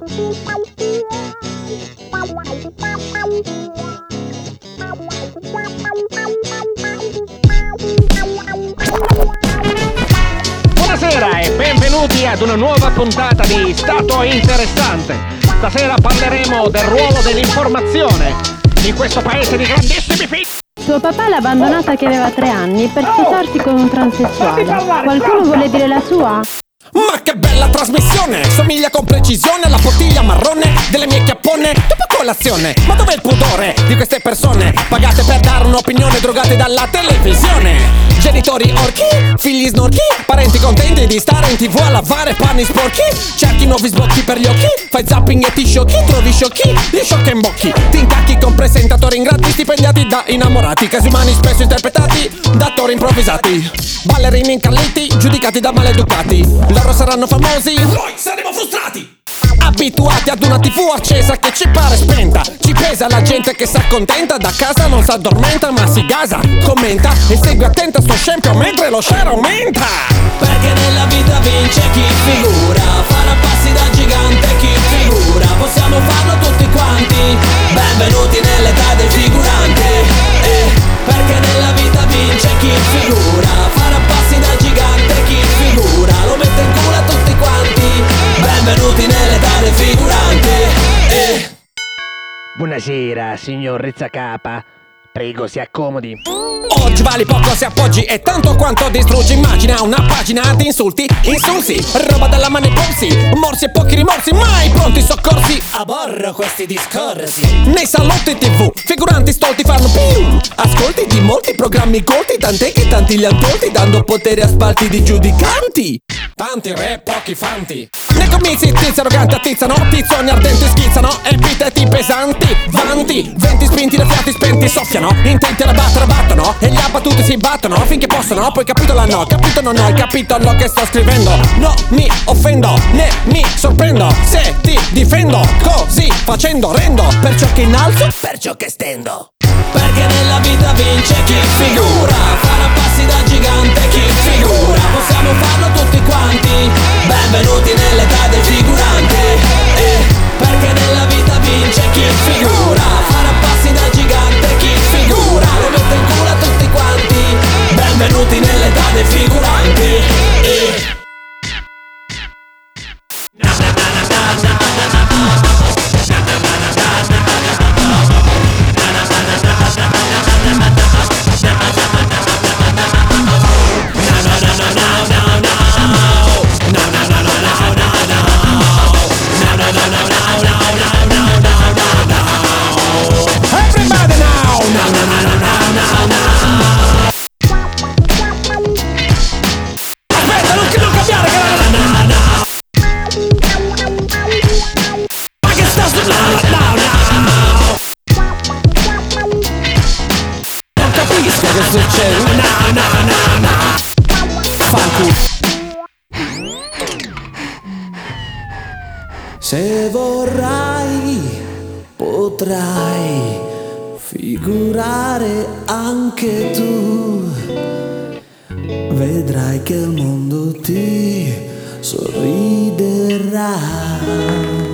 Buonasera e benvenuti ad una nuova puntata di Stato Interessante. Stasera parleremo del ruolo dell'informazione in questo paese di grandissimi figli. Suo papà l'ha abbandonata che aveva 3 anni per sposarsi con un transessuale. Qualcuno vuole dire la sua? Ma che bella trasmissione! Somiglia con precisione alla bottiglia marrone delle mie chiappone dopo colazione. Ma dov'è il pudore di queste persone pagate per dare un'opinione, drogate dalla televisione? Genitori orchi, figli snorchi, parenti contenti di stare in TV a lavare panni sporchi. Cerchi nuovi sbocchi per gli occhi, fai zapping e ti sciocchi, trovi sciocchi, gli sciocchi in bocchi. Ti incacchi con presentatori ingrati stipendiati da innamorati, casi umani spesso interpretati da attori improvvisati. Ballerini incalliti, giudicati da maleducati. Loro saranno famosi, noi saremo frustrati. Abituati ad una TV accesa che ci pare spenta. Ci pesa la gente che s'accontenta, da casa non s'addormenta ma si gasa. Commenta e segue attento sto scempio mentre lo share aumenta. Perché nella vita vince chi figura, farà passi da gigante chi figura. Possiamo farlo tutti quanti, benvenuti nell'età del figurante. Perché nella vita vince chi figura, farà passi da gigante chi figura. Lo mette in culo a tutti quanti, benvenuti nell'età del figurante. Buonasera, signor Rizzacapa. Prego, si accomodi. Oggi vali poco se appoggi e tanto quanto distruggi. Immagina una pagina di insulti, insulsi, roba dalla mano ai polsi, morsi e pochi rimorsi, mai pronti soccorsi. Aborro questi discorsi. Nei salotti TV, figuranti stolti fanno più ascolti di molti programmi colti, tant'è che tanti li han tolti, dando potere a spalti di giudicanti. Tanti re, pochi fanti. Nei comizi tizi arroganti attizzano, tizzoni ardenti schizzano, epiteti pesanti, vanti, venti spinti, le fiati spenti soffiano, intenti a battono e gli abbattuti si battono finché possono. Poi capito la no, capito non ho, capito lo che sto scrivendo. No, mi offendo, né mi sorprendo se ti difendo. Così facendo rendo per ciò che innalzo, per ciò che stendo. Perché nella vita vince chi figura, farà passi da gigante chi figura. Possiamo farlo tutti quanti, benvenuti nell'età del figurante. Perché nella vita vince chi figura, farà passi da gigante chi figura. Lo mette in culo a tutti quanti, benvenuti nell'età del figurante. Se vorrai, potrai figurare anche tu. Vedrai che il mondo ti sorriderà.